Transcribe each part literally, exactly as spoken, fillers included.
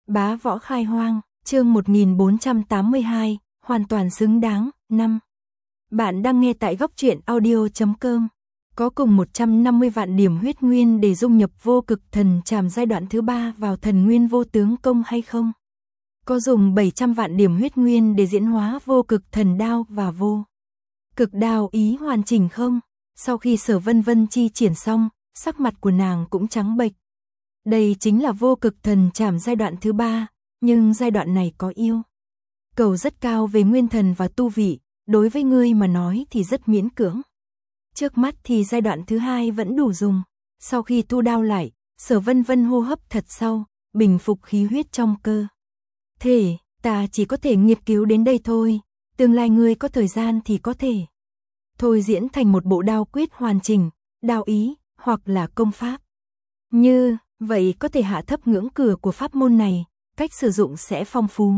Bá Võ Khai Hoang, chương một nghìn bốn trăm tám mươi hai, hoàn toàn xứng đáng, năm. Bạn đang nghe tại góc truyện audio chấm com. Có cùng một trăm năm mươi vạn điểm huyết nguyên để dung nhập vô cực thần trảm giai đoạn thứ ba vào thần nguyên vô tướng công hay không? Có dùng bảy trăm vạn điểm huyết nguyên để diễn hóa vô cực thần đao và vô cực đao ý hoàn chỉnh không? Sau khi Sở Vân Vân chi triển xong, sắc mặt của nàng cũng trắng bệch. Đây chính là vô cực thần trảm giai đoạn thứ ba, nhưng giai đoạn này có yêu cầu rất cao về nguyên thần và tu vị, đối với ngươi mà nói thì rất miễn cưỡng. Trước mắt thì giai đoạn thứ hai vẫn đủ dùng. Sau khi tu đao lại, Sở Vân Vân hô hấp thật sâu, bình phục khí huyết trong cơ thể. Ta chỉ có thể nghiên cứu đến đây thôi, tương lai ngươi có thời gian thì có thể thôi diễn thành một bộ đao quyết hoàn chỉnh, đao ý, hoặc là công pháp. Như vậy có thể hạ thấp ngưỡng cửa của pháp môn này, cách sử dụng sẽ phong phú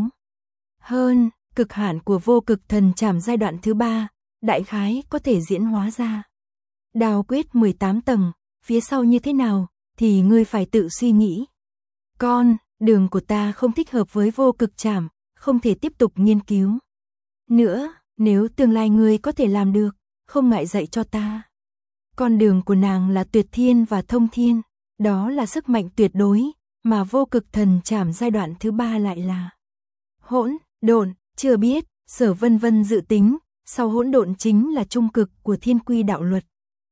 hơn. Cực hạn của vô cực thần trảm giai đoạn thứ ba, đại khái có thể diễn hóa ra đao quyết mười tám tầng, phía sau như thế nào thì ngươi phải tự suy nghĩ. Con, đường của ta không thích hợp với vô cực trảm, không thể tiếp tục nghiên cứu nữa, nếu tương lai ngươi có thể làm được, không ngại dạy cho ta. Con đường của nàng là tuyệt thiên và thông thiên, đó là sức mạnh tuyệt đối, mà vô cực thần trảm giai đoạn thứ ba lại là hỗn độn. Chưa biết, Sở Vân Vân dự tính, sau hỗn độn chính là trung cực của thiên quy đạo luật,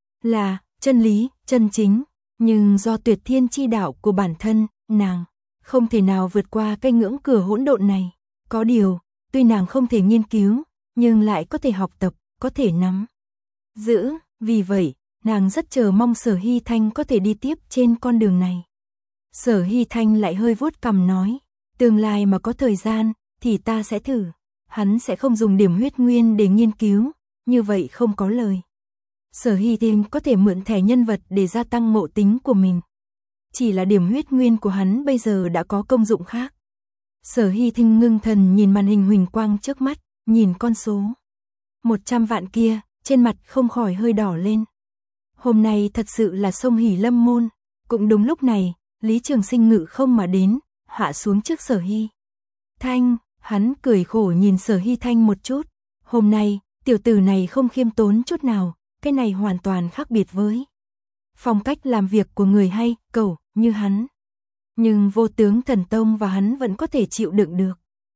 là chân lý, chân chính, nhưng do tuyệt thiên chi đạo của bản thân, nàng không thể nào vượt qua cái ngưỡng cửa hỗn độn này. Có điều, tuy nàng không thể nghiên cứu, nhưng lại có thể học tập, có thể nắm giữ, vì vậy, nàng rất chờ mong Sở Hy Thanh có thể đi tiếp trên con đường này. Sở Hy Thanh lại hơi vuốt cằm nói, tương lai mà có thời gian, thì ta sẽ thử. Hắn sẽ không dùng điểm huyết nguyên để nghiên cứu, như vậy không có lời. Sở Hy Thanh có thể mượn thẻ nhân vật để gia tăng ngộ tính của mình. Chỉ là điểm huyết nguyên của hắn bây giờ đã có công dụng khác. Sở Hy Thanh ngưng thần nhìn màn hình huỳnh quang trước mắt, nhìn con số một trăm vạn kia, trên mặt không khỏi hơi đỏ lên. Hôm nay thật sự là sông Hỉ Lâm môn. Cũng đúng lúc này, Lý Trường Sinh ngự không mà đến, hạ xuống trước Sở Hy Thanh. Hắn cười khổ nhìn Sở Hy Thanh một chút. Hôm nay, tiểu tử này không khiêm tốn chút nào, cái này hoàn toàn khác biệt với phong cách làm việc của người hay, cẩu, như hắn. Nhưng vô tướng thần tông và hắn vẫn có thể chịu đựng được.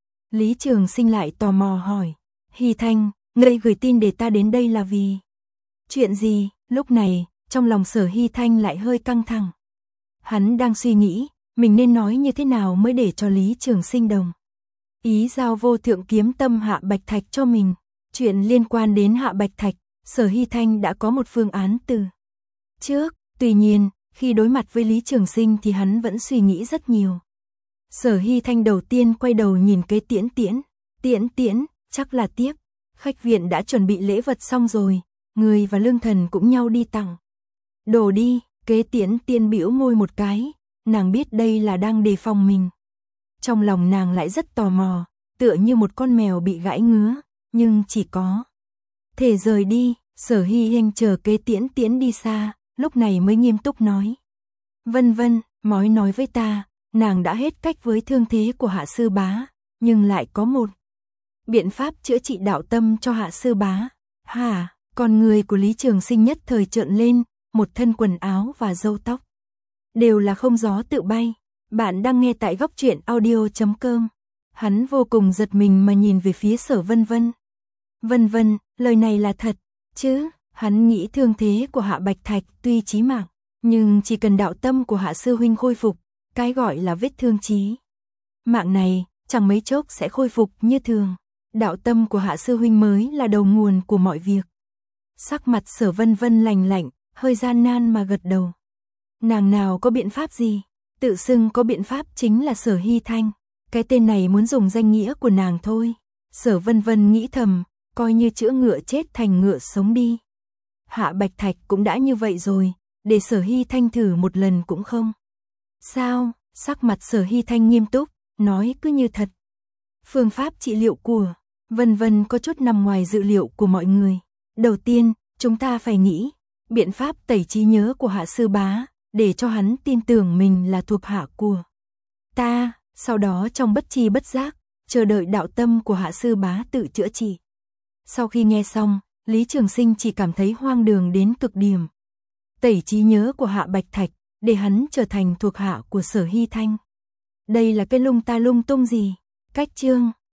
Lý Trường Sinh lại tò mò hỏi, Hy Thanh, ngươi gửi tin để ta đến đây là vì chuyện gì? Lúc này, trong lòng Sở Hy Thanh lại hơi căng thẳng. Hắn đang suy nghĩ, mình nên nói như thế nào mới để cho Lý Trường Sinh đồng ý giao vô thượng kiếm tâm Hạ Bạch Thạch cho mình. Chuyện liên quan đến Hạ Bạch Thạch, Sở Hy Thanh đã có một phương án từ trước. Tuy nhiên, khi đối mặt với Lý Trường Sinh thì hắn vẫn suy nghĩ rất nhiều. Sở Hy Thanh đầu tiên quay đầu nhìn Kế Tiễn Tiễn. Tiễn Tiễn, chắc là tiếc. Khách viện đã chuẩn bị lễ vật xong rồi, người và Lương Thần cũng nhau đi tặng đồ đi. Kế Tiễn Tiễn bĩu môi một cái, nàng biết đây là đang đề phòng mình. Trong lòng nàng lại rất tò mò, tựa như một con mèo bị gãi ngứa, nhưng chỉ có thể rời đi. Sở Hy Thanh chờ Kế Tiễn Tiễn đi xa, lúc này mới nghiêm túc nói, Vân Vân, mói nói với ta, nàng đã hết cách với thương thế của Hạ sư bá, nhưng lại có một biện pháp chữa trị đạo tâm cho Hạ sư bá. Hả? Con người của Lý Trường Sinh nhất thời trợn lên, một thân quần áo và râu tóc đều là không gió tự bay. Bạn đang nghe tại góc truyện audio chấm com. Hắn vô cùng giật mình mà nhìn về phía Sở Vân Vân. Vân Vân, lời này là thật chứ? Hắn nghĩ thương thế của Hạ Bạch Thạch tuy chí mạng, nhưng chỉ cần đạo tâm của Hạ sư huynh khôi phục, cái gọi là vết thương chí mạng này chẳng mấy chốc sẽ khôi phục như thường. Đạo tâm của Hạ sư huynh mới là đầu nguồn của mọi việc. Sắc mặt Sở Vân Vân lạnh lạnh, hơi gian nan mà gật đầu. Nàng nào có biện pháp gì? Tự xưng có biện pháp chính là Sở Hy Thanh. Cái tên này muốn dùng danh nghĩa của nàng thôi. Sở Vân Vân nghĩ thầm, coi như chữa ngựa chết thành ngựa sống đi. Hạ Bạch Thạch cũng đã như vậy rồi, để Sở Hy Thanh thử một lần cũng không sao. Sắc mặt Sở Hy Thanh nghiêm túc, nói cứ như thật. Phương pháp trị liệu của Vân Vân có chút nằm ngoài dự liệu của mọi người. Đầu tiên, chúng ta phải nghĩ biện pháp tẩy trí nhớ của Hạ sư bá, để cho hắn tin tưởng mình là thuộc hạ của ta. Sau đó trong bất tri bất giác, chờ đợi đạo tâm của hạ sư bá tự chữa trị. Sau khi nghe xong, Lý Trường Sinh chỉ cảm thấy hoang đường đến cực điểm. Tẩy trí nhớ của Hạ Bạch Thạch, để hắn trở thành thuộc hạ của Sở Hy Thanh. Đây là cái lung ta lung tung gì? Cách chương